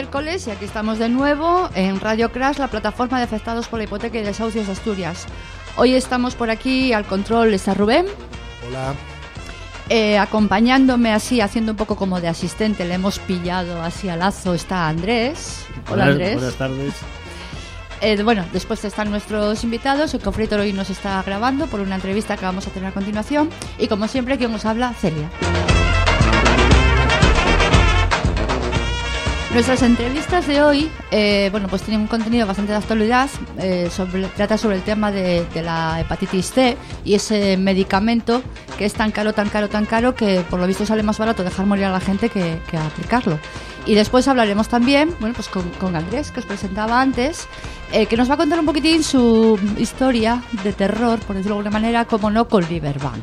miércoles y aquí estamos de nuevo en Radio Crash, la plataforma de afectados por la hipoteca y desahucios de Asturias. Hoy estamos por aquí, al control está Rubén. Hola. Acompañándome así, haciendo un poco como de asistente, le hemos pillado así al lazo, está Andrés. Hola Andrés. Buenas tardes. Bueno, después están nuestros invitados. El Confritor hoy nos está grabando por una entrevista que vamos a tener a continuación. Y como siempre, quien os habla, Celia. Nuestras entrevistas de hoy, pues tienen un contenido bastante de actualidad. Trata sobre el tema de la hepatitis C y ese medicamento que es tan caro que por lo visto sale más barato dejar morir a la gente que aplicarlo. Y después hablaremos también, pues con Andrés, que os presentaba antes, que nos va a contar un poquitín su historia de terror, por decirlo de alguna manera, como no, con Riverbank.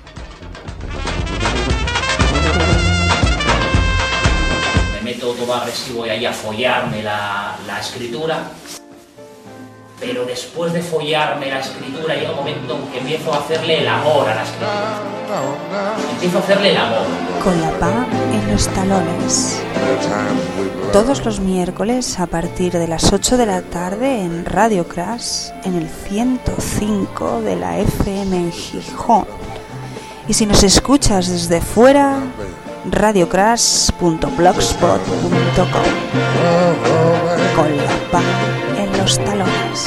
Meto todo agresivo y ahí a follarme la escritura, pero después de follarme la escritura llega un momento en que empiezo a hacerle el amor a la escritura. Empiezo a hacerle el amor. Con la PA en los talones. Todos los miércoles a partir de las 8 de la tarde en Radio Crash, en el 105 de la FM en Gijón. Y si nos escuchas desde fuera, radiocrash.blogspot.com. Con la PA en los talones.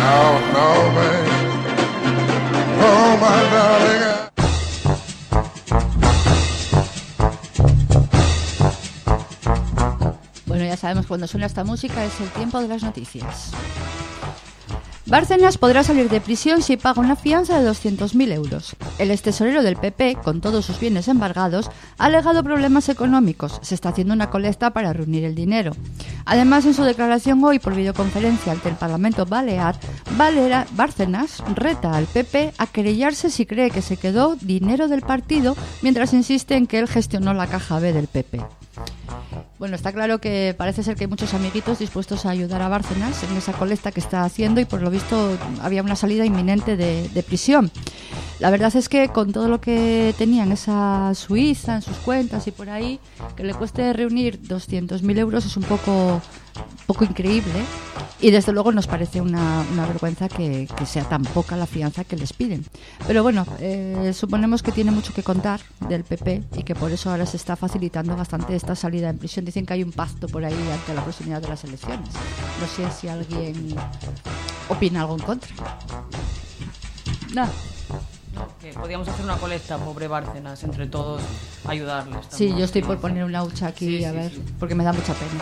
Bueno, ya sabemos cuando suena esta música es el tiempo de las noticias. Bárcenas podrá salir de prisión si paga una fianza de 200.000 euros. El extesorero del PP, con todos sus bienes embargados, ha alegado problemas económicos. Se está haciendo una colecta para reunir el dinero. Además, en su declaración hoy por videoconferencia ante el Parlamento Balear, Bárcenas reta al PP a querellarse si cree que se quedó dinero del partido, mientras insiste en que él gestionó la caja B del PP. Bueno, está claro que parece ser que hay muchos amiguitos dispuestos a ayudar a Bárcenas en esa colecta que está haciendo y por lo visto había una salida inminente de prisión. La verdad es que con todo lo que tenía en esa Suiza, en sus cuentas y por ahí, que le cueste reunir 200.000 euros es un poco increíble y desde luego nos parece una vergüenza que sea tan poca la fianza que les piden. Pero bueno, suponemos que tiene mucho que contar del PP y que por eso ahora se está facilitando bastante esta salida en prisión. Dicen que hay un pacto por ahí ante la proximidad de las elecciones. No sé si alguien opina algo en contra. No. Que podíamos hacer una colecta, pobre Bárcenas, entre todos ayudarles. Sí, yo estoy por poner una hucha aquí, a ver, porque me da mucha pena.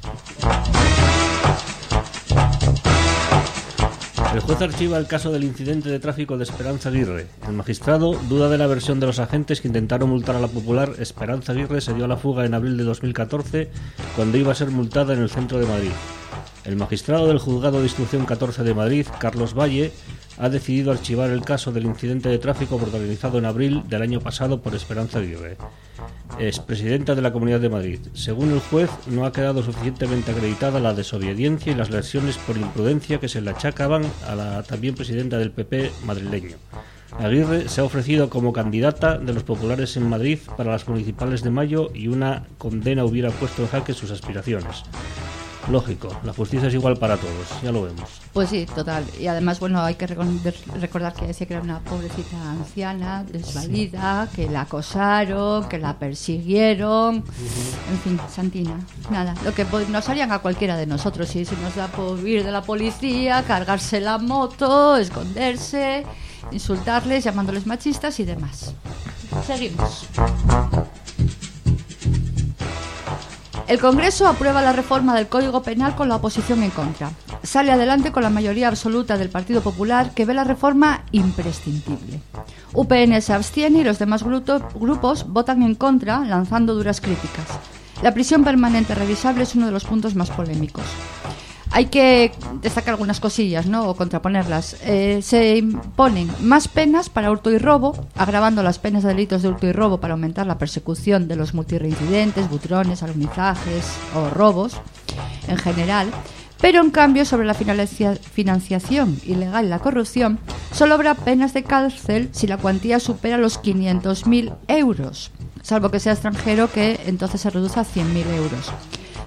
El juez archiva el caso del incidente de tráfico de Esperanza Aguirre. El magistrado duda de la versión de los agentes que intentaron multar a la popular. Esperanza Aguirre se dio a la fuga en abril de 2014, cuando iba a ser multada en el centro de Madrid. El magistrado del Juzgado de Instrucción 14 de Madrid, Carlos Valle, ha decidido archivar el caso del incidente de tráfico protagonizado en abril del año pasado por Esperanza Aguirre, expresidenta de la Comunidad de Madrid. Según el juez, no ha quedado suficientemente acreditada la desobediencia y las lesiones por imprudencia que se le achacaban a la también presidenta del PP madrileño. Aguirre se ha ofrecido como candidata de los populares en Madrid para las municipales de mayo y una condena hubiera puesto en jaque sus aspiraciones. Lógico, la justicia es igual para todos, ya lo vemos. Pues sí, total. Y además, bueno, hay que recordar que decía que era una pobrecita anciana, desvalida, que la acosaron, que la persiguieron. En fin, Santina, nada. Lo que nos harían a cualquiera de nosotros, si se nos da por huir de la policía, cargarse la moto, esconderse, insultarles, llamándoles machistas y demás. Seguimos. El Congreso aprueba la reforma del Código Penal con la oposición en contra. Sale adelante con la mayoría absoluta del Partido Popular, que ve la reforma imprescindible. UPN se abstiene y los demás grupos votan en contra, lanzando duras críticas. La prisión permanente revisable es uno de los puntos más polémicos. Hay que destacar algunas cosillas, ¿no? O contraponerlas. Se imponen más penas para hurto y robo, agravando las penas de delitos de hurto y robo para aumentar la persecución de los multirreincidentes, butrones, alunizajes o robos en general. Pero en cambio, sobre la financiación ilegal y la corrupción, solo habrá penas de cárcel si la cuantía supera los 500.000 euros, salvo que sea extranjero, que entonces se reduce a 100.000 euros.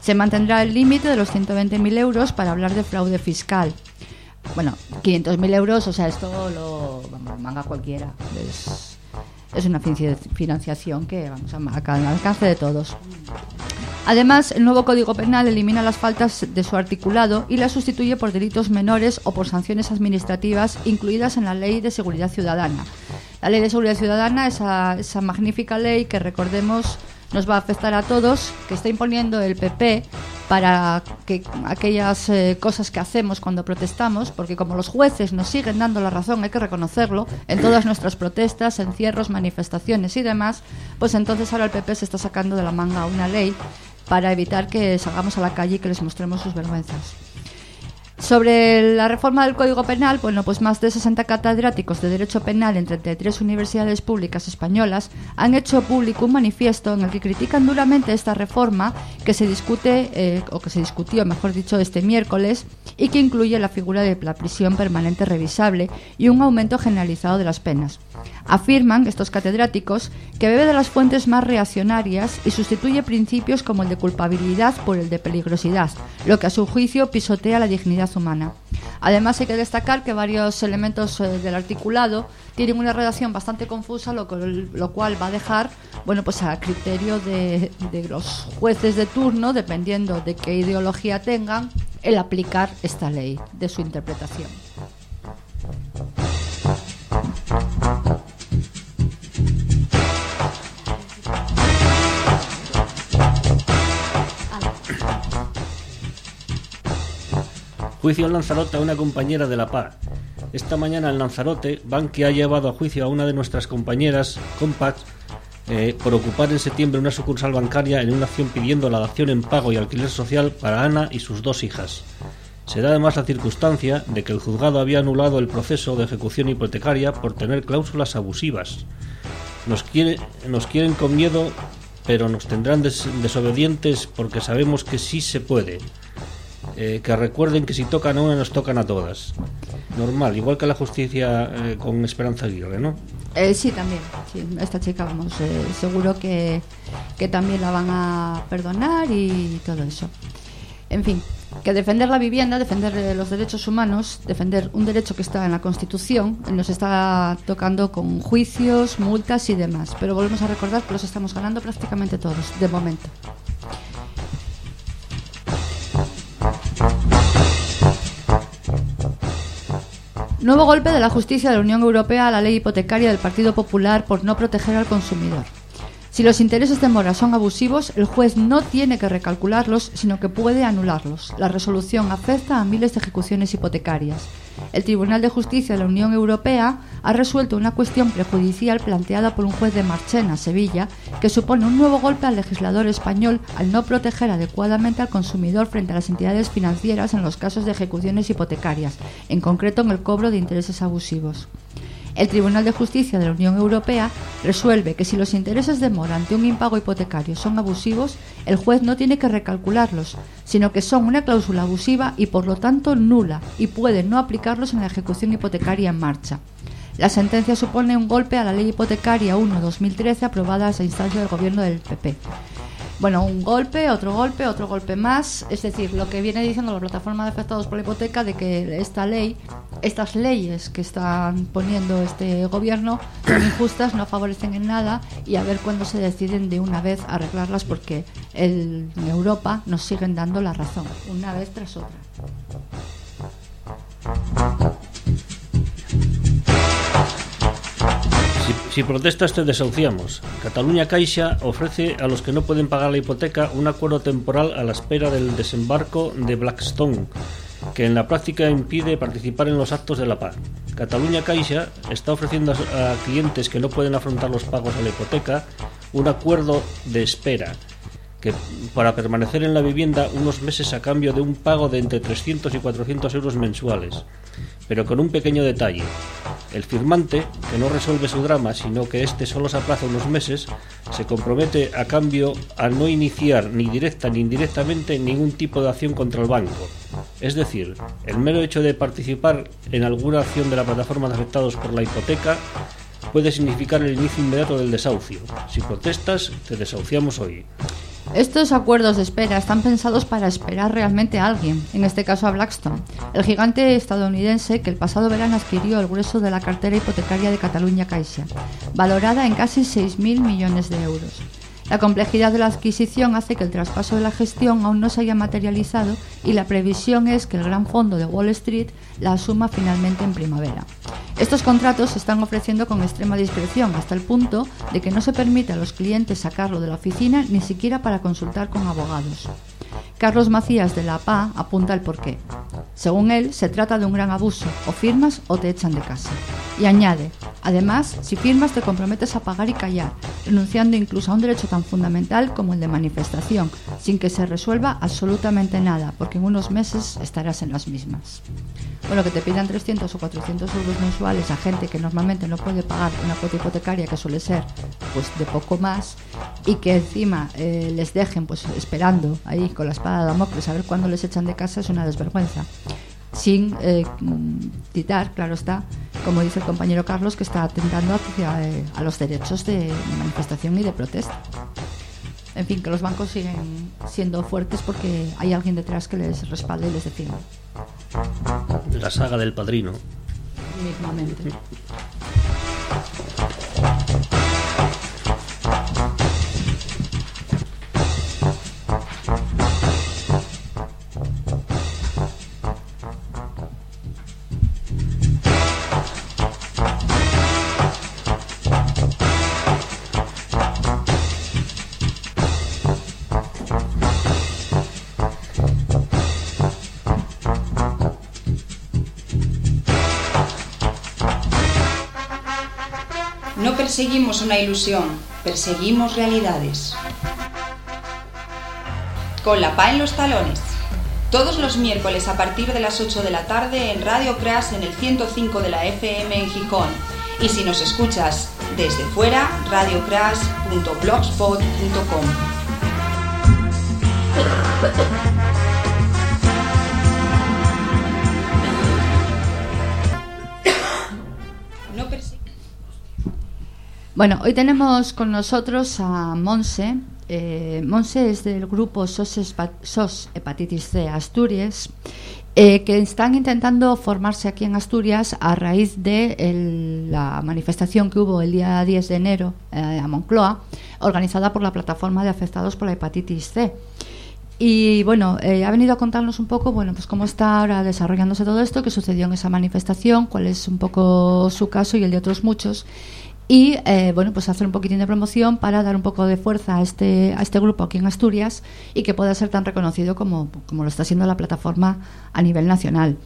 Se mantendrá el límite de los 120.000 euros para hablar de fraude fiscal. Bueno, 500.000 euros, o sea, esto lo manga cualquiera. Es una financiación que vamos al alcance de todos. Además, el nuevo Código Penal elimina las faltas de su articulado y las sustituye por delitos menores o por sanciones administrativas incluidas en la Ley de Seguridad Ciudadana. La Ley de Seguridad Ciudadana, esa magnífica ley que, recordemos, nos va a afectar a todos, que está imponiendo el PP para que aquellas cosas que hacemos cuando protestamos, porque como los jueces nos siguen dando la razón, hay que reconocerlo, en todas nuestras protestas, encierros, manifestaciones y demás, pues entonces ahora el PP se está sacando de la manga una ley para evitar que salgamos a la calle y que les mostremos sus vergüenzas. Sobre la reforma del Código Penal, bueno, pues más de 60 catedráticos de Derecho Penal en 33 universidades públicas españolas han hecho público un manifiesto en el que critican duramente esta reforma que se discute, o que se discutió, mejor dicho, este miércoles, y que incluye la figura de la prisión permanente revisable y un aumento generalizado de las penas. Afirman estos catedráticos que bebe de las fuentes más reaccionarias y sustituye principios como el de culpabilidad por el de peligrosidad, lo que a su juicio pisotea la dignidad humana. Además, hay que destacar que varios elementos del articulado tienen una redacción bastante confusa, lo cual va a dejar, bueno, pues a criterio de los jueces de turno, dependiendo de qué ideología tengan, el aplicar esta ley, de su interpretación. Juicio en Lanzarote a una compañera de la PA. Esta mañana en Lanzarote, Bankia ha llevado a juicio a una de nuestras compañeras, Compact, por ocupar en septiembre una sucursal bancaria en una acción pidiendo la dación en pago y alquiler social para Ana y sus 2 hijas. Se da además la circunstancia de que el juzgado había anulado el proceso de ejecución hipotecaria por tener cláusulas abusivas. Nos quieren con miedo, pero nos tendrán desobedientes porque sabemos que sí se puede. Que recuerden que si tocan a una nos tocan a todas. Normal, igual que la justicia con Esperanza Aguirre, ¿no? Sí, también. Sí, esta chica, vamos, seguro que también la van a perdonar y todo eso. En fin, que defender la vivienda, defender los derechos humanos, defender un derecho que está en la Constitución, nos está tocando con juicios, multas y demás. Pero volvemos a recordar que los estamos ganando prácticamente todos, de momento. Nuevo golpe de la justicia de la Unión Europea a la ley hipotecaria del Partido Popular por no proteger al consumidor. Si los intereses de mora son abusivos, el juez no tiene que recalcularlos, sino que puede anularlos. La resolución afecta a miles de ejecuciones hipotecarias. El Tribunal de Justicia de la Unión Europea ha resuelto una cuestión prejudicial planteada por un juez de Marchena, Sevilla, que supone un nuevo golpe al legislador español al no proteger adecuadamente al consumidor frente a las entidades financieras en los casos de ejecuciones hipotecarias, en concreto en el cobro de intereses abusivos. El Tribunal de Justicia de la Unión Europea resuelve que si los intereses de mora ante un impago hipotecario son abusivos, el juez no tiene que recalcularlos, sino que son una cláusula abusiva y por lo tanto nula, y puede no aplicarlos en la ejecución hipotecaria en marcha. La sentencia supone un golpe a la Ley Hipotecaria 1/2013 aprobada a esa instancia del gobierno del PP. Bueno, un golpe, otro golpe más, es decir, lo que viene diciendo la plataforma de afectados por la hipoteca de que estas leyes que están poniendo este gobierno son injustas, no favorecen en nada y a ver cuándo se deciden de una vez a arreglarlas porque en Europa nos siguen dando la razón, una vez tras otra. Si protestas te desahuciamos. Catalunya Caixa ofrece a los que no pueden pagar la hipoteca un acuerdo temporal a la espera del desembarco de Blackstone, que en la práctica impide participar en los actos de la paz. Catalunya Caixa está ofreciendo a clientes que no pueden afrontar los pagos de la hipoteca un acuerdo de espera que para permanecer en la vivienda unos meses a cambio de un pago de entre 300 y 400 euros mensuales, pero con un pequeño detalle. El firmante, que no resuelve su drama, sino que este solo se aplaza unos meses, se compromete a cambio a no iniciar ni directa ni indirectamente ningún tipo de acción contra el banco. Es decir, el mero hecho de participar en alguna acción de la plataforma de afectados por la hipoteca puede significar el inicio inmediato del desahucio. Si protestas, te desahuciamos hoy. Estos acuerdos de espera están pensados para esperar realmente a alguien, en este caso a Blackstone, el gigante estadounidense que el pasado verano adquirió el grueso de la cartera hipotecaria de Catalunya Caixa, valorada en casi 6.000 millones de euros. La complejidad de la adquisición hace que el traspaso de la gestión aún no se haya materializado y la previsión es que el gran fondo de Wall Street la asuma finalmente en primavera. Estos contratos se están ofreciendo con extrema discreción hasta el punto de que no se permite a los clientes sacarlo de la oficina ni siquiera para consultar con abogados. Carlos Macías de la PA apunta el porqué. Según él, se trata de un gran abuso, o firmas o te echan de casa. Y añade, además, si firmas te comprometes a pagar y callar, renunciando incluso a un derecho tan fundamental como el de manifestación, sin que se resuelva absolutamente nada, porque en unos meses estarás en las mismas. Bueno, que te pidan 300 o 400 euros mensuales a gente que normalmente no puede pagar una cuota hipotecaria, que suele ser pues de poco más, y que encima les dejen pues esperando ahí con la espada de Damocles a ver cuándo les echan de casa, es una desvergüenza. Sin citar, claro está, como dice el compañero Carlos, que está atentando hacia, a los derechos de manifestación y de protesta. En fin, que los bancos siguen siendo fuertes porque hay alguien detrás que les respalde y les defienda. La saga del Padrino. Mismamente. No perseguimos una ilusión, perseguimos realidades. Con la PA en los talones. Todos los miércoles a partir de las 8 de la tarde en Radio Crash en el 105 de la FM en Gijón. Y si nos escuchas desde fuera, radiocrash.blogspot.com. Bueno, hoy tenemos con nosotros a Monse. Monse es del grupo SOS Hepatitis C Asturias, que están intentando formarse aquí en Asturias a raíz de la manifestación que hubo el día 10 de enero a Moncloa, organizada por la Plataforma de Afectados por la Hepatitis C. Y bueno, ha venido a contarnos un poco, bueno, pues cómo está ahora desarrollándose todo esto, qué sucedió en esa manifestación, cuál es un poco su caso y el de otros muchos. Y bueno, pues hacer un poquitín de promoción para dar un poco de fuerza a este grupo aquí en Asturias y que pueda ser tan reconocido como lo está siendo la plataforma a nivel nacional.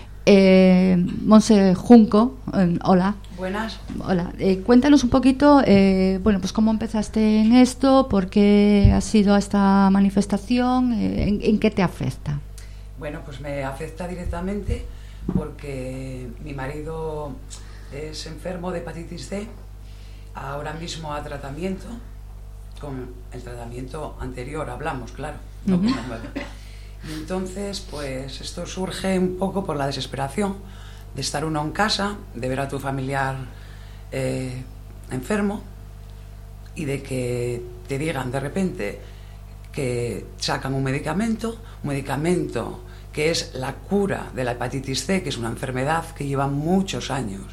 Monse Junco, hola. Buenas. Hola. Cuéntanos un poquito, bueno, pues cómo empezaste en esto, por qué has ido a esta manifestación, en qué te afecta. Bueno, pues me afecta directamente porque mi marido es enfermo de hepatitis C, ahora mismo a tratamiento, con el tratamiento anterior hablamos, claro, no con el nuevo. Y entonces, pues esto surge un poco por la desesperación de estar uno en casa, de ver a tu familiar enfermo y de que te digan de repente que sacan un medicamento que es la cura de la hepatitis C, que es una enfermedad que lleva muchos años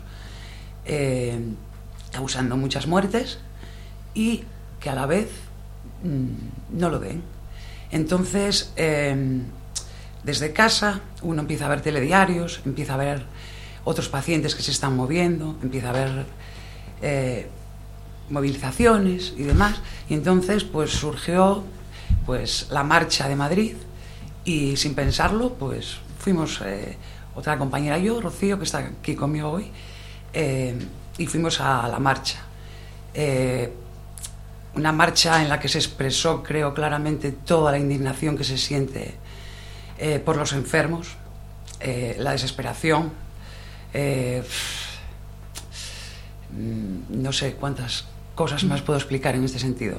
causando muchas muertes y que a la vez no lo den. Entonces, desde casa uno empieza a ver telediarios, empieza a ver otros pacientes que se están moviendo, empieza a ver movilizaciones y demás, y entonces pues surgió pues la marcha de Madrid y sin pensarlo pues fuimos otra compañera y yo, Rocío, que está aquí conmigo hoy, y fuimos a la marcha. Una marcha en la que se expresó, creo, claramente toda la indignación que se siente por los enfermos, la desesperación, no sé cuántas cosas más puedo explicar en este sentido.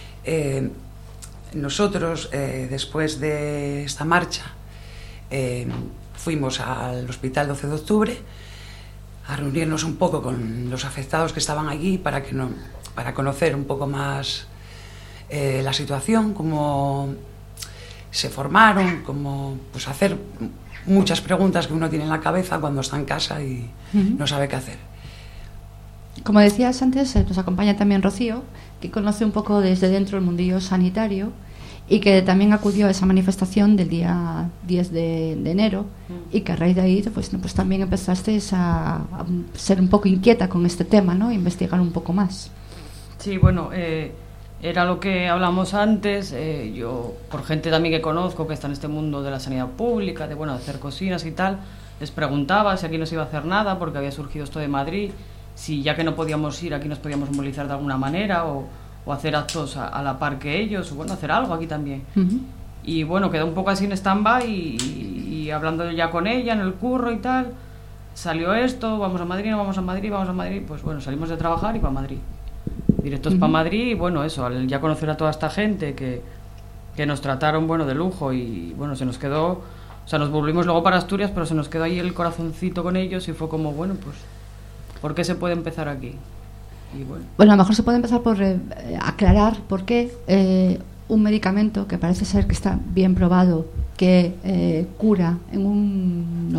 Nosotros, después de esta marcha, fuimos al Hospital 12 de Octubre a reunirnos un poco con los afectados que estaban allí para conocer un poco más la situación, cómo se formaron, cómo pues hacer muchas preguntas que uno tiene en la cabeza cuando está en casa y no sabe qué hacer. Como decías antes, nos acompaña también Rocío, que conoce un poco desde dentro el mundillo sanitario y que también acudió a esa manifestación del día 10 de enero y que a raíz de ahí pues también empezaste a ser un poco inquieta con este tema, ¿no? Investigar un poco más. Sí, bueno, era lo que hablamos antes. Yo, por gente también que conozco que está en este mundo de la sanidad pública, de hacer cocinas y tal, les preguntaba si aquí no se iba a hacer nada porque había surgido esto de Madrid, si ya que no podíamos ir aquí nos podíamos movilizar de alguna manera o hacer actos a la par que ellos, o hacer algo aquí también. Y quedó un poco así en stand-by y hablando ya con ella en el curro y tal, salió esto, vamos a Madrid, no vamos a Madrid, vamos a Madrid, pues salimos de trabajar y para Madrid. Directos para Madrid y eso, al ya conocer a toda esta gente que nos trataron de lujo y se nos quedó, nos volvimos luego para Asturias, pero se nos quedó ahí el corazoncito con ellos y fue como, pues, ¿por qué se puede empezar aquí? Y a lo mejor se puede empezar por aclarar por qué un medicamento que parece ser que está bien probado, que cura en un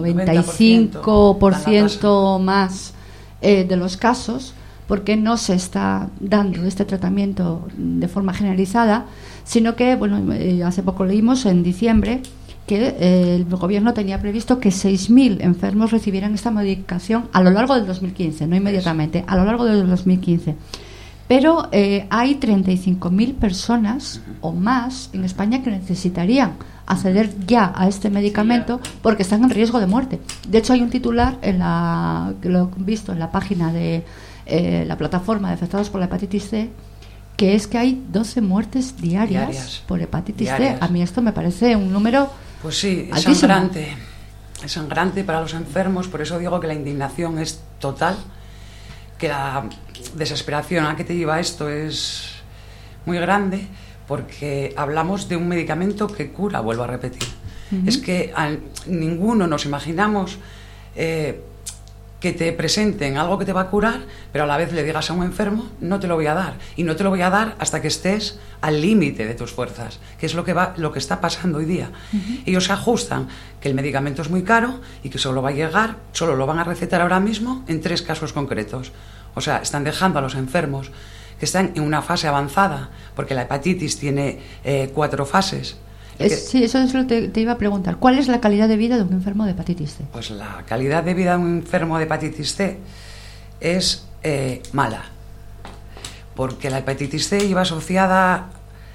95% más de los casos, por qué no se está dando este tratamiento de forma generalizada, sino que, hace poco leímos en diciembre que el gobierno tenía previsto que 6.000 enfermos recibieran esta medicación a lo largo del 2015, no inmediatamente, a lo largo del 2015. Pero hay 35.000 personas o más en España que necesitarían acceder ya a este medicamento porque están en riesgo de muerte. De hecho, hay un titular que lo he visto en la página de la plataforma de afectados por la hepatitis C, que es que hay 12 muertes diarias por hepatitis C. A mí esto me parece un número... Pues sí, es sangrante para los enfermos, por eso digo que la indignación es total, que la desesperación a que te lleva esto es muy grande, porque hablamos de un medicamento que cura, vuelvo a repetir. Es que ninguno nos imaginamos que te presenten algo que te va a curar, pero a la vez le digas a un enfermo, no te lo voy a dar, y no te lo voy a dar hasta que estés al límite de tus fuerzas, que es lo que está pasando hoy día. Ellos se ajustan que el medicamento es muy caro y que solo va a llegar, solo lo van a recetar ahora mismo en 3 casos concretos. O sea, están dejando a los enfermos que están en una fase avanzada, porque la hepatitis tiene 4 fases. Sí, eso es lo que te iba a preguntar. ¿Cuál es la calidad de vida de un enfermo de hepatitis C? Pues la calidad de vida de un enfermo de hepatitis C es mala, porque la hepatitis C lleva asociada,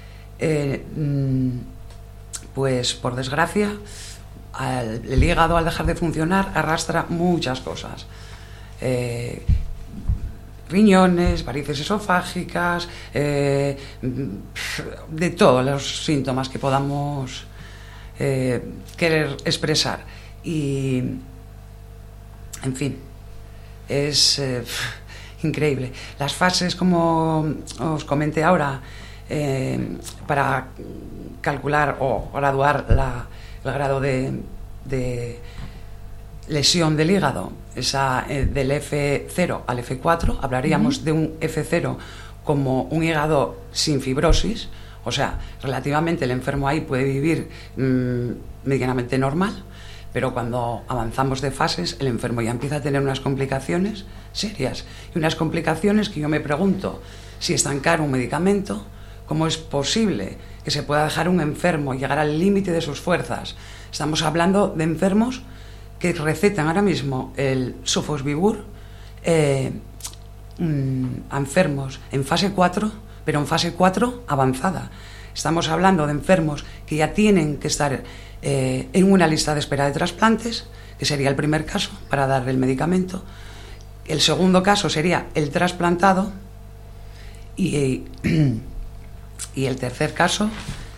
pues por desgracia, el hígado al dejar de funcionar arrastra muchas cosas. Riñones, varices esofágicas, de todos los síntomas que podamos querer expresar. Y, en fin, es increíble. Las fases, como os comenté ahora, para calcular o graduar el grado de lesión del hígado, esa del F0 al F4, hablaríamos de un F0 como un hígado sin fibrosis, o sea, relativamente el enfermo ahí puede vivir medianamente normal, pero cuando avanzamos de fases, el enfermo ya empieza a tener unas complicaciones serias, y unas complicaciones que yo me pregunto, si es tan caro un medicamento, ¿cómo es posible que se pueda dejar un enfermo llegar al límite de sus fuerzas? Estamos hablando de enfermos que recetan ahora mismo el Sofosbuvir a enfermos en fase 4, pero en fase 4 avanzada. Estamos hablando de enfermos que ya tienen que estar en una lista de espera de trasplantes, que sería el primer caso para darle el medicamento. El segundo caso sería el trasplantado y el tercer caso,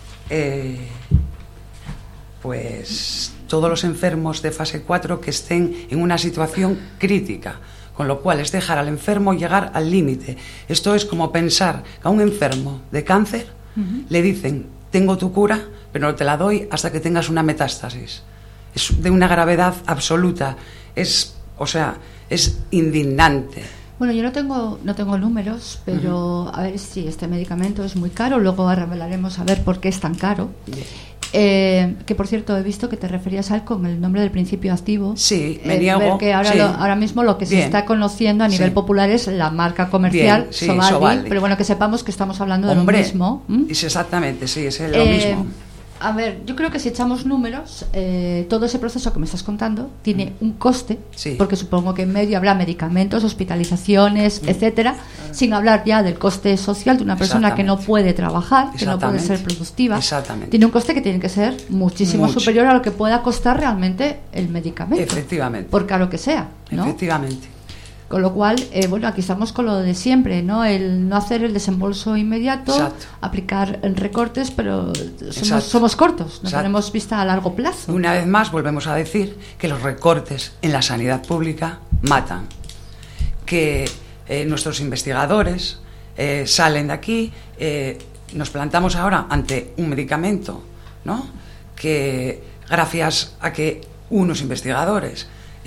pues todos los enfermos de fase 4 que estén en una situación crítica, con lo cual es dejar al enfermo llegar al límite. Esto es como pensar que a un enfermo de cáncer le dicen, tengo tu cura, pero no te la doy hasta que tengas una metástasis. Es de una gravedad absoluta, es indignante Bueno, yo no tengo números, pero a ver si este medicamento es muy caro. Luego revelaremos a ver por qué es tan caro. Que por cierto, he visto que te referías a él con el nombre del principio activo. Sí, me niego. Porque ahora, sí. Ahora mismo lo que se está conociendo a nivel popular es la marca comercial Sovaldi, pero bueno, que sepamos que estamos hablando de lo mismo. Es exactamente, sí, es lo mismo. A ver, yo creo que si echamos números, todo ese proceso que me estás contando tiene un coste, porque supongo que en medio habrá medicamentos, hospitalizaciones, etcétera, sin hablar ya del coste social de una persona que no puede trabajar, que no puede ser productiva. Tiene un coste que tiene que ser muchísimo superior a lo que pueda costar realmente el medicamento. Efectivamente. Por caro que sea, ¿no? Efectivamente. Con lo cual, bueno, aquí estamos con lo de siempre, ¿no? El no hacer el desembolso inmediato, aplicar recortes, pero somos cortos, no tenemos vista a largo plazo. Una vez más volvemos a decir que los recortes en la sanidad pública matan, que nuestros investigadores salen de aquí, nos plantamos ahora ante un medicamento, ¿no? Que gracias a que unos investigadores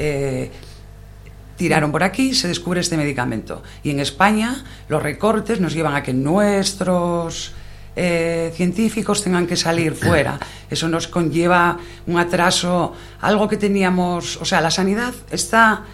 tiraron por aquí, se descubre este medicamento. Y en España los recortes nos llevan a que nuestros científicos tengan que salir fuera. Eso nos conlleva un atraso, algo que teníamos... O sea, la sanidad está...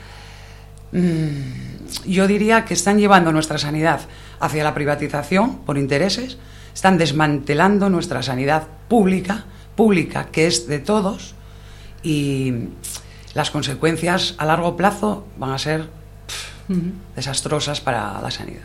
yo diría que están llevando nuestra sanidad hacia la privatización por intereses, están desmantelando nuestra sanidad pública, que es de todos, y... las consecuencias a largo plazo van a ser desastrosas para la sanidad.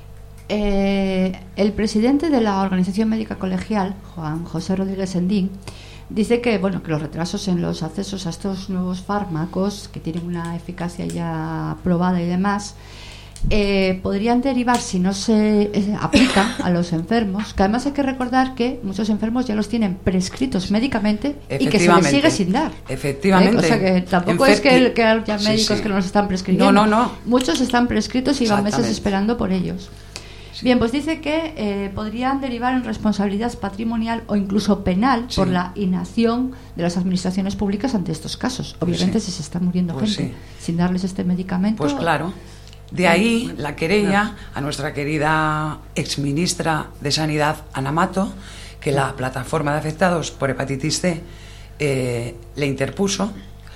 El presidente de la Organización Médica Colegial, Juan José Rodríguez Sendín, dice que bueno, que los retrasos en los accesos a estos nuevos fármacos, que tienen una eficacia ya probada y demás, podrían derivar, si no se aplica a los enfermos, que además hay que recordar que muchos enfermos ya los tienen prescritos médicamente y que se les sigue sin dar. Efectivamente. O sea que tampoco es que haya médicos que no los están prescribiendo. No. Muchos están prescritos y van meses esperando por ellos. Bien, pues dice que podrían derivar en responsabilidad patrimonial o incluso penal por la inacción de las administraciones públicas ante estos casos. Obviamente si se está muriendo gente sin darles este medicamento. Pues claro. De ahí la querella a nuestra querida exministra de Sanidad, Ana Mato, que la plataforma de afectados por hepatitis C le interpuso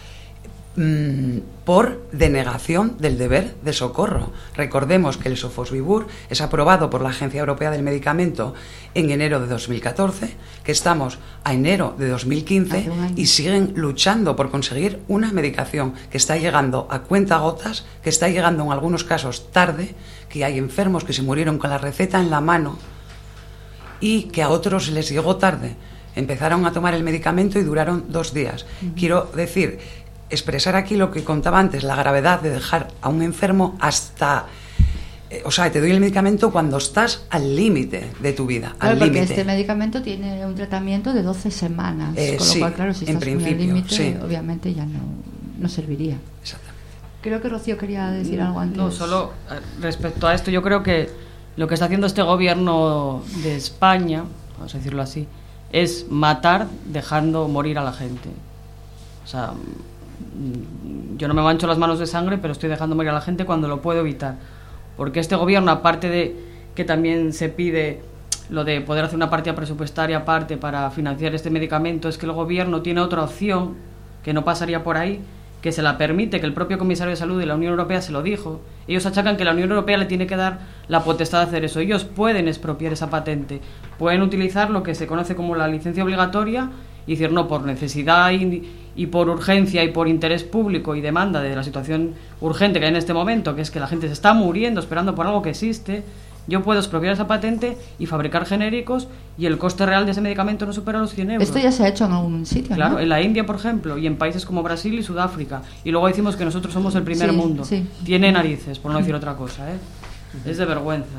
por denegación del deber de socorro. Recordemos que el Sofosbuvir es aprobado por la Agencia Europea del Medicamento en enero de 2014, que estamos a enero de 2015 y siguen luchando por conseguir una medicación que está llegando a cuentagotas, que está llegando en algunos casos tarde, que hay enfermos que se murieron con la receta en la mano y que a otros les llegó tarde. Empezaron a tomar el medicamento y duraron 2 días. Quiero decir, expresar aquí lo que contaba antes, la gravedad de dejar a un enfermo hasta... o sea, te doy el medicamento cuando estás al límite de tu vida. Claro, porque este medicamento tiene un tratamiento de 12 semanas, con lo cual, claro, si estás muy al límite, obviamente ya no serviría. Exactamente. Creo que Rocío quería decir algo antes. No, solo respecto a esto, yo creo que lo que está haciendo este gobierno de España, vamos a decirlo así, es matar dejando morir a la gente. O sea... yo no me mancho las manos de sangre, pero estoy dejando morir a la gente cuando lo puedo evitar, porque este gobierno, aparte de que también se pide lo de poder hacer una partida presupuestaria aparte para financiar este medicamento, es que el gobierno tiene otra opción que no pasaría por ahí, que se la permite, que el propio comisario de salud de la Unión Europea se lo dijo. Ellos achacan que la Unión Europea le tiene que dar la potestad de hacer eso. Ellos pueden expropiar esa patente, pueden utilizar lo que se conoce como la licencia obligatoria y decir, no, por necesidad y por urgencia y por interés público y demanda de la situación urgente que hay en este momento, que es que la gente se está muriendo esperando por algo que existe, yo puedo expropiar esa patente y fabricar genéricos y el coste real de ese medicamento no supera los 100 euros. Esto ya se ha hecho en algún sitio, claro, ¿no? En la India, por ejemplo, y en países como Brasil y Sudáfrica. Y luego decimos que nosotros somos el primer mundo. Sí. Tiene narices, por no decir otra cosa, ¿eh? Es de vergüenza.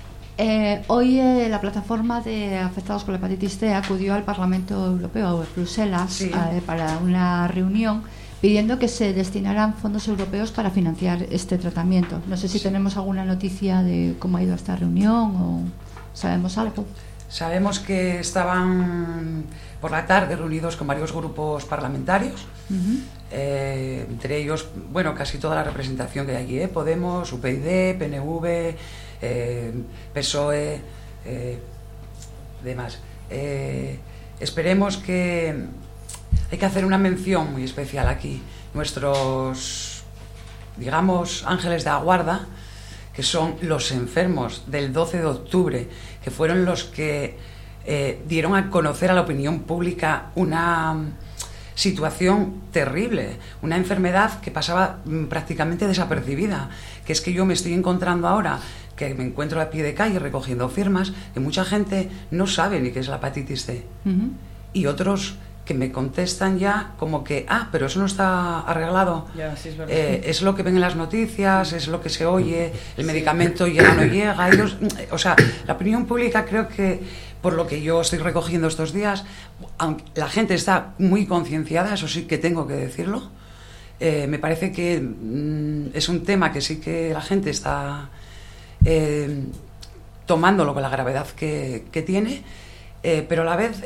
Hoy la plataforma de afectados con la hepatitis C acudió al Parlamento Europeo, Bruselas, para una reunión pidiendo que se destinaran fondos europeos para financiar este tratamiento. No sé si tenemos alguna noticia de cómo ha ido esta reunión o sabemos algo. Sabemos que estaban por la tarde reunidos con varios grupos parlamentarios, entre ellos, bueno, casi toda la representación que hay allí, Podemos, UPyD, PNV, PSOE, demás. Esperemos que... Hay que hacer una mención muy especial aquí. Nuestros, digamos, ángeles de la guarda, que son los enfermos del 12 de octubre, que fueron los que dieron a conocer a la opinión pública una situación terrible, una enfermedad que pasaba prácticamente desapercibida, que es que yo me estoy encontrando ahora, que me encuentro a pie de calle recogiendo firmas, que mucha gente no sabe ni qué es la hepatitis C. Y otros que me contestan ya como que, pero eso no está arreglado. Ya, sí, es verdad. Es lo que ven en las noticias, es lo que se oye, el medicamento ya no llega. Ellos, o sea, la opinión pública, creo que, por lo que yo estoy recogiendo estos días, aunque la gente está muy concienciada, eso sí que tengo que decirlo. Me parece que es un tema que sí que la gente está tomándolo con la gravedad que tiene, pero a la vez...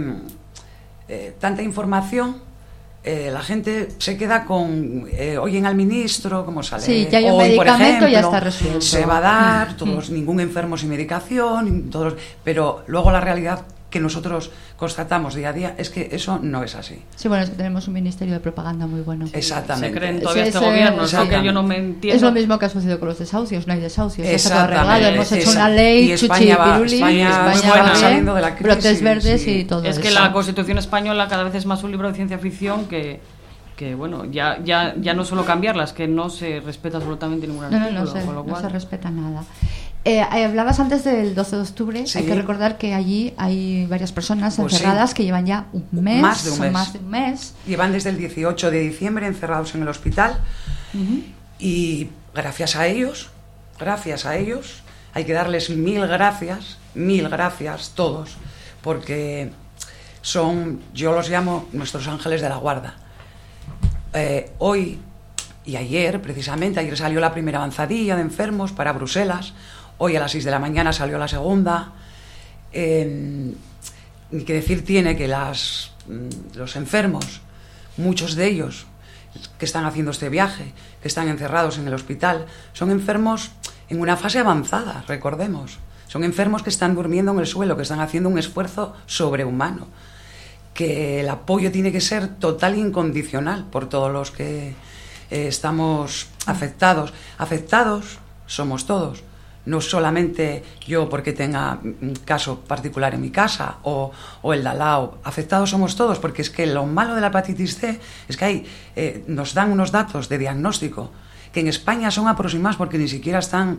tanta información, la gente se queda con oyen al ministro cómo sale. Sí, ya hay un hoy, medicamento, por ejemplo, ya está resuelto. Se va a dar, ningún enfermo sin medicación, pero luego la realidad que nosotros constatamos día a día es que eso no es así. Sí, bueno, es que tenemos un ministerio de propaganda muy bueno. Exactamente. Se creen todavía este gobierno, es lo que yo no me entiendo. Es lo mismo que ha sucedido con los desahucios, no hay desahucios. Está todo Exactamente. arreglado, hemos hecho una ley, Y España va va saliendo de la crisis. brotes verdes sí. y todo Es eso. que la Constitución española cada vez es más un libro de ciencia ficción que bueno, ya no solo cambiarla, es que no se respeta absolutamente ningún artículo. No se respeta nada. Hablabas antes del 12 de octubre, Sí. Hay que recordar que allí hay varias personas Pues encerradas sí. que llevan ya un mes, Más de un mes. más de un mes. Llevan desde el 18 de diciembre encerrados en el hospital y gracias a ellos, hay que darles mil gracias todos, porque yo los llamo nuestros ángeles de la guarda. Hoy y ayer, precisamente, ayer salió la primera avanzadilla de enfermos para Bruselas, hoy a las 6 de la mañana salió la segunda. Que decir tiene que los enfermos, muchos de ellos que están haciendo este viaje, que están encerrados en el hospital, son enfermos en una fase avanzada, recordemos. Son enfermos que están durmiendo en el suelo, que están haciendo un esfuerzo sobrehumano, que el apoyo tiene que ser total e incondicional por todos los que estamos afectados. Afectados somos todos. No solamente yo porque tenga un caso particular en mi casa o el de al lado. Afectados somos todos, porque es que lo malo de la hepatitis C es que nos dan unos datos de diagnóstico que en España son aproximados porque ni siquiera están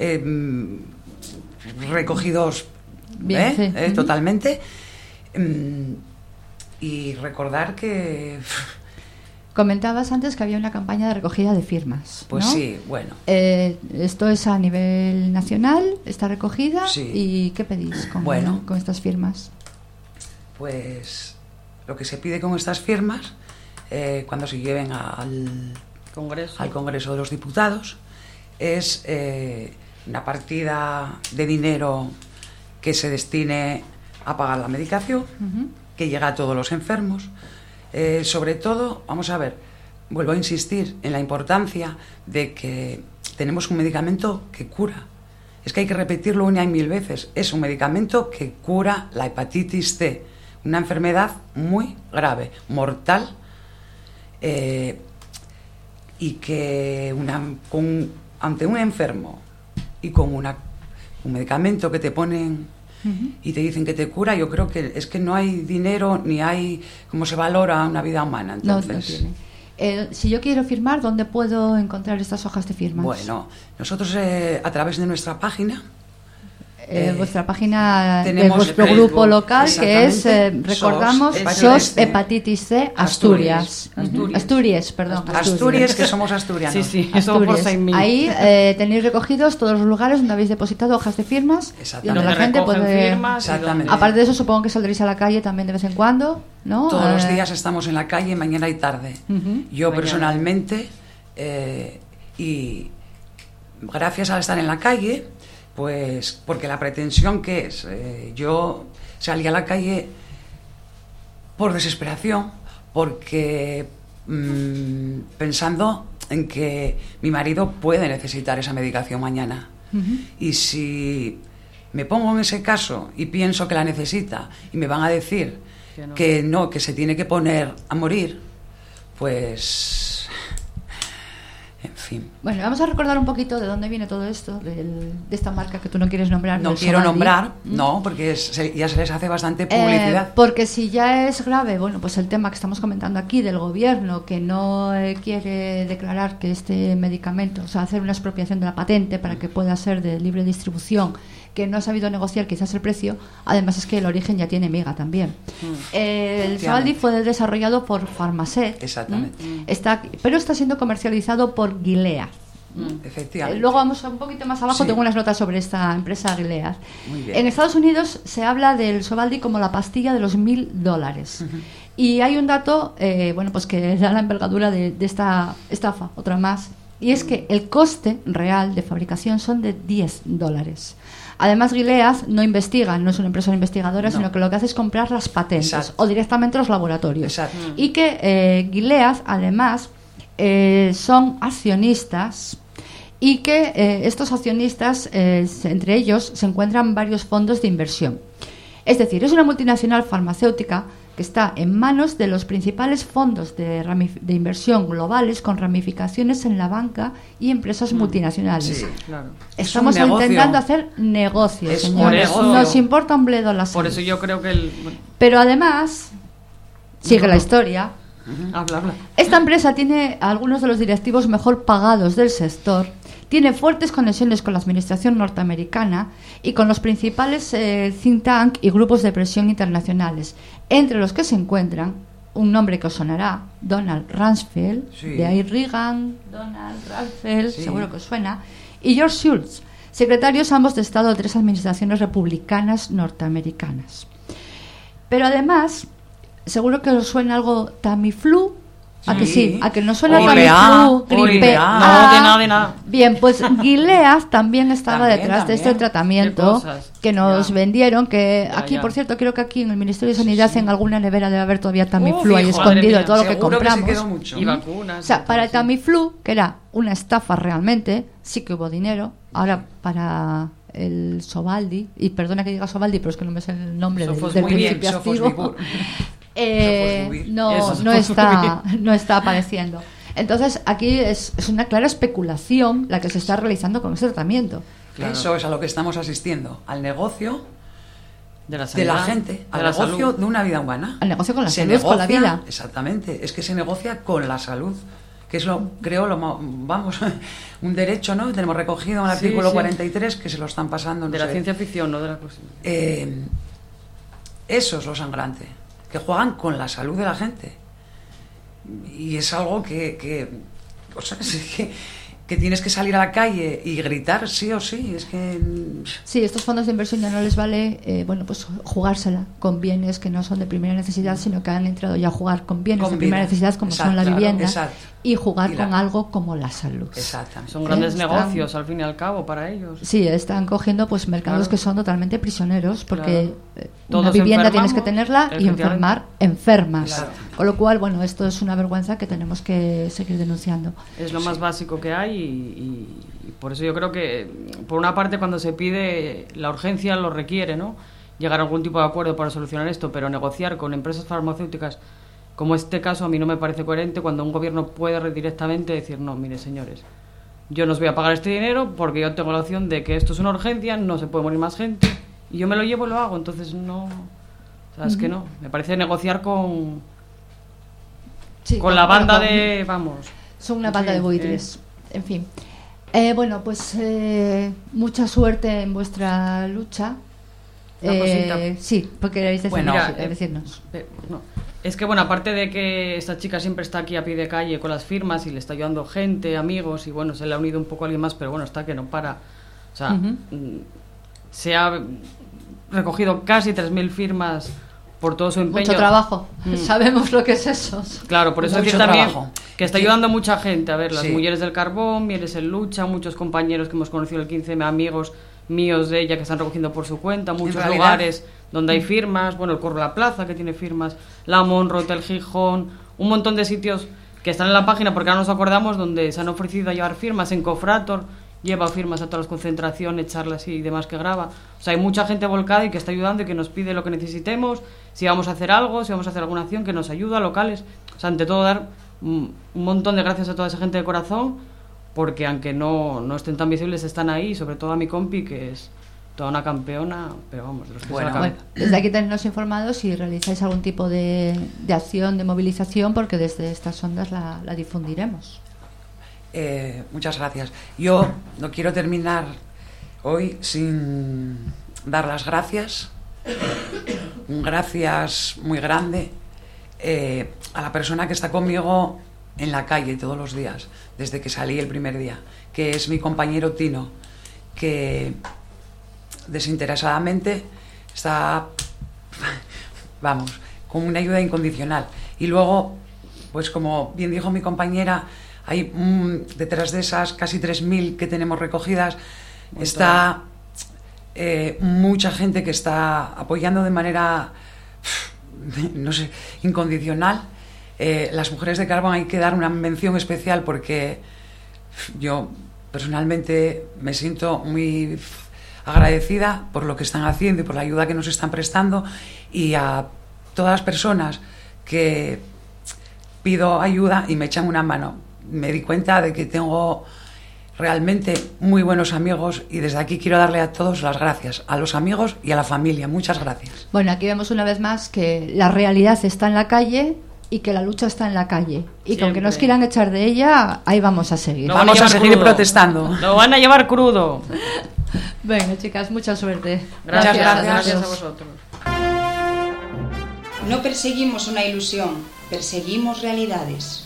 recogidos bien, sí. Totalmente. Y recordar que... Comentabas antes que había una campaña de recogida de firmas, Pues ¿no? sí, bueno. Esto es a nivel nacional, está recogida. Sí. ¿Y qué pedís con estas firmas? Pues lo que se pide con estas firmas, cuando se lleven al Congreso de los Diputados, es una partida de dinero que se destine a pagar la medicación, que llega a todos los enfermos. Sobre todo, vamos a ver, vuelvo a insistir en la importancia de que tenemos un medicamento que cura. Es que hay que repetirlo una y mil veces. Es un medicamento que cura la hepatitis C, una enfermedad muy grave, mortal, y que ante un enfermo y con un medicamento que te ponen y te dicen que te cura, yo creo que es que no hay dinero ni hay cómo se valora una vida humana. Entonces, no tiene. Si yo quiero firmar, ¿dónde puedo encontrar estas hojas de firmas? Bueno, nosotros a través de nuestra página, vuestra página de tenemos vuestro Facebook, grupo local, que es, recordamos, SOS Hepatitis C Asturias. Asturias, que somos asturianos. Sí, eso por 6.000. Ahí tenéis recogidos todos los lugares donde habéis depositado hojas de firmas y donde la gente puede... Exactamente. Aparte de eso, supongo que saldréis a la calle también de vez en cuando, ¿no? Todos los días estamos en la calle, mañana y tarde. Yo personalmente, y gracias a estar en la calle, Pues porque la pretensión que es, yo salí a la calle por desesperación, porque pensando en que mi marido puede necesitar esa medicación mañana. Y si me pongo en ese caso y pienso que la necesita y me van a decir que no, que se tiene que poner a morir, pues... En fin. Bueno, vamos a recordar un poquito de dónde viene todo esto, de esta marca que tú no quieres nombrar. No quiero nombrar, no, porque ya se les hace bastante publicidad. Porque si ya es grave, bueno, pues el tema que estamos comentando aquí del gobierno, que no quiere declarar que este medicamento, o sea, hacer una expropiación de la patente para que pueda ser de libre distribución, que no ha sabido negociar quizás el precio, además es que el origen ya tiene miga también. El Sovaldi fue desarrollado por Pharmasset. Exactamente. Pero está siendo comercializado por Gilead. Efectivamente. Luego vamos un poquito más abajo, tengo unas notas sobre esta empresa Gilead. Muy bien. En Estados Unidos se habla del Sovaldi como la pastilla de los $1.000. Y hay un dato, bueno, pues que da la envergadura de esta estafa, otra más, y es que el coste real de fabricación son de $10. Además, Gilead no investiga, no es una empresa investigadora, sino que lo que hace es comprar las patentes o directamente los laboratorios. Y que Gilead, además, son accionistas y que estos accionistas, entre ellos, se encuentran varios fondos de inversión. Es decir, es una multinacional farmacéutica que está en manos de los principales fondos de inversión globales con ramificaciones en la banca y empresas multinacionales. Sí, claro. Estamos intentando hacer negocios, señores. Nos importa un bledo la salud. Por eso yo creo que Pero además, sigue la historia. Habla. Esta empresa tiene a algunos de los directivos mejor pagados del sector, tiene fuertes conexiones con la administración norteamericana y con los principales think tank y grupos de presión internacionales, entre los que se encuentran un nombre que os sonará, Donald Rumsfeld, de ahí Reagan, Donald Rumsfeld, seguro que os suena, y George Shultz, secretarios ambos de Estado de 3 administraciones republicanas norteamericanas. Pero además, seguro que os suena algo Tamiflu. ¿A que sí? ¿A que no suena Tamiflu? Gripe A. No, de nada. Bien, pues Gilead también estaba detrás de este tratamiento que nos vendieron, que aquí, por cierto, creo que aquí en el Ministerio de Sanidad en alguna nevera debe haber todavía Tamiflu ahí escondido de todo lo que compramos. Y vacunas. O sea, para el Tamiflu, que era una estafa realmente, sí que hubo dinero. Ahora, para el Sovaldi, y perdona que diga Sovaldi, pero es que no me sé el nombre del principio activo. No está apareciendo. Entonces aquí es una clara especulación la que se está realizando con este tratamiento. Claro. Eso es a lo que estamos asistiendo, al negocio de la gente, al negocio de una vida humana. Al negocio con la salud, con la vida. Exactamente, es que se negocia con la salud, que es un derecho, ¿no? Tenemos recogido en el artículo 43 que se lo están pasando. De la ciencia ficción, no de la cosa. Eso es lo sangrante, que juegan con la salud de la gente. Y es algo que tienes que salir a la calle y gritar sí o sí. Es que sí, estos fondos de inversión ya no les vale pues jugársela con bienes que no son de primera necesidad, sino que han entrado ya a jugar con bienes de primera necesidad, como son la vivienda, y jugar con algo como la salud. Exactamente. Son grandes negocios al fin y al cabo para ellos. Sí, están cogiendo pues mercados que son totalmente prisioneros, porque una vivienda tienes que tenerla y enfermas. Con lo cual, bueno, esto es una vergüenza que tenemos que seguir denunciando. Es lo más básico que hay y por eso yo creo que, por una parte, cuando se pide, la urgencia lo requiere, ¿no? Llegar a algún tipo de acuerdo para solucionar esto, pero negociar con empresas farmacéuticas, como este caso, a mí no me parece coherente cuando un gobierno puede directamente decir, no, mire, señores, yo no os voy a pagar este dinero porque yo tengo la opción de que esto es una urgencia, no se puede morir más gente, y yo me lo llevo y lo hago, entonces no... O sea, es que no, me parece negociar con la banda de... Vamos. Son una banda de buitres. En fin. Bueno, pues mucha suerte en vuestra lucha. Sí, porque queréis decirnos. No. Es que, bueno, aparte de que esta chica siempre está aquí a pie de calle con las firmas y le está ayudando gente, amigos, y bueno, se le ha unido un poco a alguien más, pero bueno, está que no para. O sea, se ha recogido casi 3.000 firmas por todo su empeño. Mucho trabajo. Sabemos lo que es eso. Claro, por eso decir también que está ayudando a mucha gente. A ver, las Mujeres del Carbón, Mieles en Lucha, muchos compañeros que hemos conocido el 15M, amigos míos de ella que están recogiendo por su cuenta, muchos realidad, lugares donde hay firmas, bueno, el Corro La Plaza que tiene firmas, la Monro, Hotel Gijón, un montón de sitios que están en la página porque ahora nos acordamos, donde se han ofrecido a llevar firmas. En Cofrator lleva firmas a todas las concentraciones, charlas y demás que graba. O sea, hay mucha gente volcada y que está ayudando y que nos pide lo que necesitemos, si vamos a hacer algo, si vamos a hacer alguna acción, que nos ayuda, locales. O sea, ante todo dar un montón de gracias a toda esa gente de corazón, porque aunque no estén tan visibles, están ahí, y sobre todo a mi compi, que es toda una campeona, pero vamos, de los que Bueno, sacan. Desde aquí tenernos informados si realizáis algún tipo de acción, de movilización, porque desde estas ondas la difundiremos. Muchas gracias. Yo no quiero terminar hoy sin dar las gracias. Un gracias muy grande a la persona que está conmigo en la calle todos los días, desde que salí el primer día, que es mi compañero Tino, que desinteresadamente está, vamos, con una ayuda incondicional. Y luego, pues como bien dijo mi compañera, hay detrás de esas casi 3.000 que tenemos recogidas, está mucha gente que está apoyando de manera, no sé, incondicional. Las mujeres de Carbón hay que dar una mención especial, porque yo personalmente me siento muy agradecida por lo que están haciendo y por la ayuda que nos están prestando, y a todas las personas que pido ayuda y me echan una mano. Me di cuenta de que tengo realmente muy buenos amigos, y desde aquí quiero darle a todos las gracias, a los amigos y a la familia. Muchas gracias. Bueno, aquí vemos una vez más que la realidad está en la calle y que la lucha está en la calle, y que aunque nos quieran echar de ella, ahí vamos a seguir. Vamos a seguir protestando. Lo van a llevar crudo. Venga, chicas, mucha suerte. Gracias a vosotros. No perseguimos una ilusión, perseguimos realidades.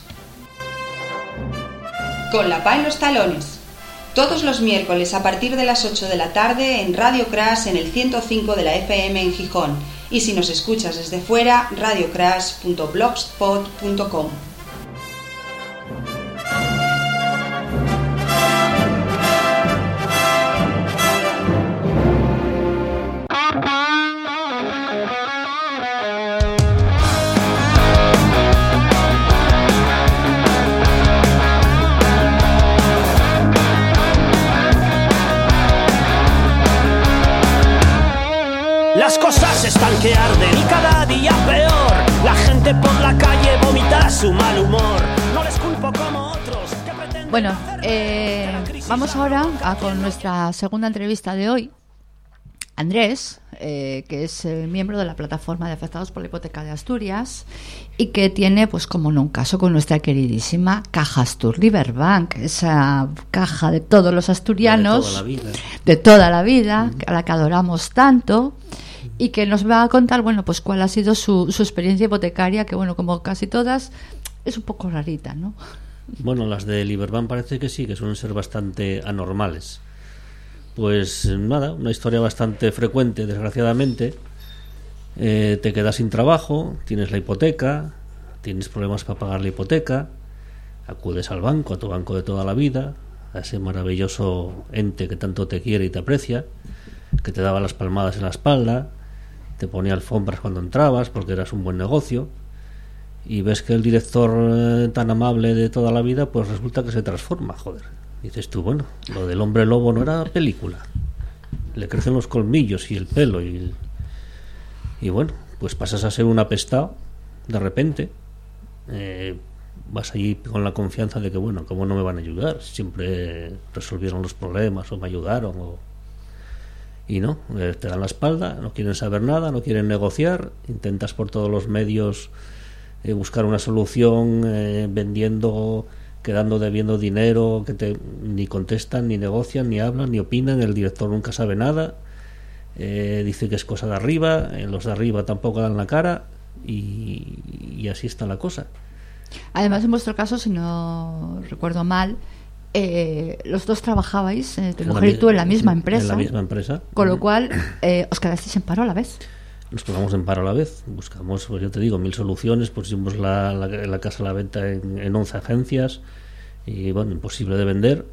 Con la PA en los talones. Todos los miércoles a partir de las 8 de la tarde en Radio Crash en el 105 de la FM en Gijón. Y si nos escuchas desde fuera, radiocrash.blogspot.com. Las cosas están que arden y cada día peor. La gente por la calle vomita su mal humor. No les culpo como otros que pretenden. Bueno, vamos ahora con nuestra segunda entrevista de hoy. Andrés, que es miembro de la plataforma de afectados por la hipoteca de Asturias, y que tiene, pues como no, un caso con nuestra queridísima Caja Astur Liberbank, esa caja de todos los asturianos, de toda la vida, a la que adoramos tanto, y que nos va a contar, bueno, pues cuál ha sido su experiencia hipotecaria, que bueno, como casi todas, es un poco rarita, ¿no? Bueno, las de Liberbank parece que sí, que suelen ser bastante anormales. Pues nada, una historia bastante frecuente, desgraciadamente. Te quedas sin trabajo, tienes la hipoteca, tienes problemas para pagar la hipoteca, acudes al banco, a tu banco de toda la vida, a ese maravilloso ente que tanto te quiere y te aprecia, que te daba las palmadas en la espalda, te ponía alfombras cuando entrabas porque eras un buen negocio, y ves que el director tan amable de toda la vida, pues resulta que se transforma, joder. Dices tú, bueno, lo del hombre lobo no era película. Le crecen los colmillos y el pelo y bueno, pues pasas a ser un apestado de repente. Vas allí con la confianza de que, bueno, ¿cómo no me van a ayudar? Siempre resolvieron los problemas o me ayudaron y no, te dan la espalda, no quieren saber nada, no quieren negociar, intentas por todos los medios buscar una solución, vendiendo, quedando debiendo dinero, que ni contestan, ni negocian, ni hablan, ni opinan, el director nunca sabe nada, dice que es cosa de arriba, los de arriba tampoco dan la cara, y así está la cosa. Además, en vuestro caso, si no recuerdo mal, los dos trabajabais, tu mujer y tú, en la misma empresa. En la misma empresa. Con lo cual, os quedasteis en paro a la vez. Nos pegamos en paro a la vez, buscamos, pues yo te digo, 1000 soluciones, pusimos la casa a la venta en 11 agencias, y bueno, imposible de vender.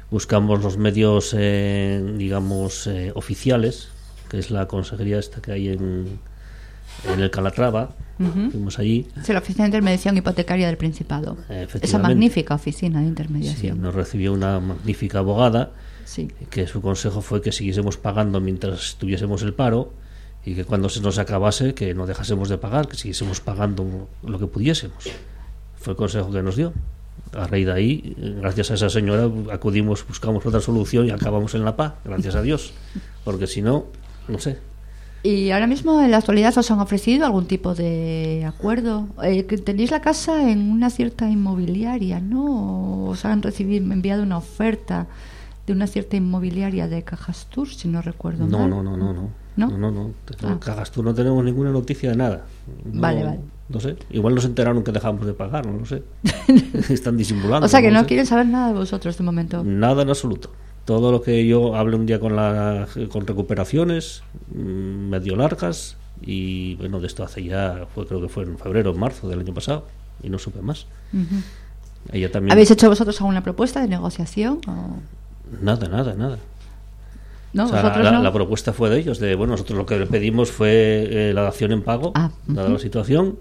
buscamos los medios, digamos, oficiales, que es la consejería esta que hay en el Calatrava. Fuimos allí. Sí, la Oficina de Intermediación Hipotecaria del Principado. Esa magnífica oficina de intermediación. Sí, nos recibió una magnífica abogada, sí, que su consejo fue que siguiésemos pagando mientras tuviésemos el paro y que cuando se nos acabase que no dejásemos de pagar, que siguiésemos pagando lo que pudiésemos. Fue el consejo que nos dio. A raíz de ahí, gracias a esa señora, buscamos otra solución y acabamos en la paz, gracias a Dios, porque si no, no sé. ¿Y ahora mismo en la actualidad os han ofrecido algún tipo de acuerdo? Que tenéis la casa en una cierta inmobiliaria, ¿no? ¿O os han enviado una oferta de una cierta inmobiliaria de Cajastur, si no recuerdo mal? No. Cajastur no tenemos ninguna noticia de nada. Vale. No sé, igual nos enteraron que dejamos de pagar, no lo sé. Están disimulando. O sea que no quieren saber nada de vosotros de momento. Nada en absoluto. Todo lo que yo hablé un día con recuperaciones medio largas, y bueno, de esto creo que fue en febrero o marzo del año pasado, y no supe más. Ella también. ¿Habéis hecho vosotros alguna propuesta de negociación? ¿O? Nada. No, o sea, vosotros no. La propuesta fue de ellos, nosotros lo que le pedimos fue la dación en pago, dada la situación,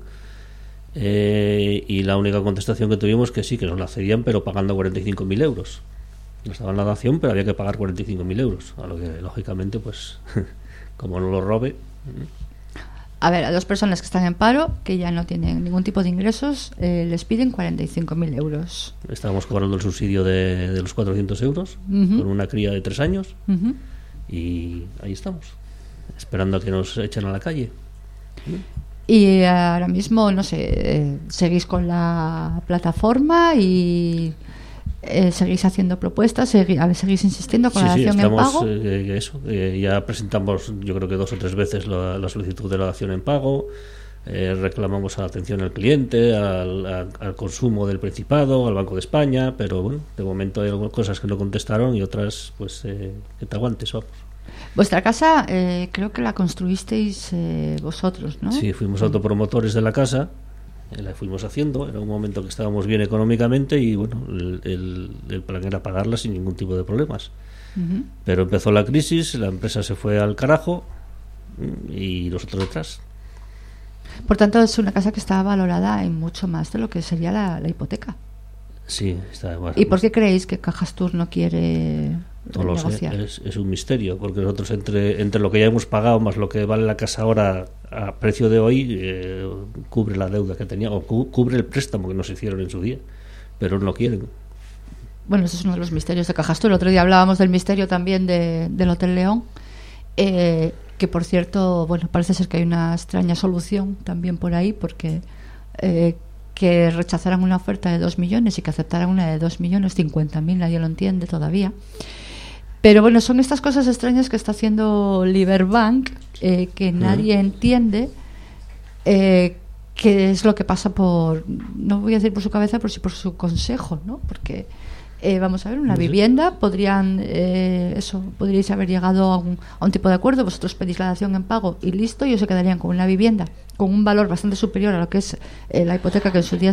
y la única contestación que tuvimos que sí, que nos la cedían, pero pagando 45.000 euros. Nos daban la dación, pero había que pagar 45.000 euros, a lo que lógicamente, pues, como no lo robe. A ver, a 2 personas que están en paro, que ya no tienen ningún tipo de ingresos, les piden 45.000 euros. Estábamos cobrando el subsidio de los 400 euros, con una cría de 3 años, y ahí estamos, esperando a que nos echen a la calle. Y ahora mismo, no sé, seguís con la plataforma y seguís haciendo propuestas, seguís insistiendo con la dación en pago. Ya presentamos, yo creo que 2 o 3 veces la solicitud de la dación en pago. Reclamamos a la atención al cliente, al consumo del Principado, al Banco de España, pero bueno, de momento hay algunas cosas que no contestaron y otras, pues, que te aguantes, vamos. Vuestra casa creo que la construisteis vosotros, ¿no? Sí, fuimos autopromotores de la casa, la fuimos haciendo, era un momento que estábamos bien económicamente y bueno, el plan era pagarla sin ningún tipo de problemas. Pero empezó la crisis, la empresa se fue al carajo y nosotros detrás. Por tanto, es una casa que está valorada en mucho más de lo que sería la hipoteca. Sí, está igual. ¿Y por qué creéis que Cajastur no quiere no lo negociar? Sé, es un misterio, porque nosotros entre lo que ya hemos pagado más lo que vale la casa ahora a precio de hoy, cubre la deuda que tenía, o cubre el préstamo que nos hicieron en su día, pero no lo quieren. Bueno, ese es uno de los misterios de Cajastur. El otro día hablábamos del misterio también del Hotel León, que por cierto, bueno, parece ser que hay una extraña solución también por ahí, porque que rechazaran una oferta de 2 millones y que aceptaran una de 2.050.000, nadie lo entiende todavía. Pero bueno, son estas cosas extrañas que está haciendo Liberbank, que nadie entiende, qué es lo que pasa no voy a decir por su cabeza, pero sí por su consejo, ¿no? Porque vamos a ver, una vivienda, podríais haber llegado a un tipo de acuerdo, vosotros pedís la dación en pago y listo, y ellos se quedarían con una vivienda con un valor bastante superior a lo que es la hipoteca que en su día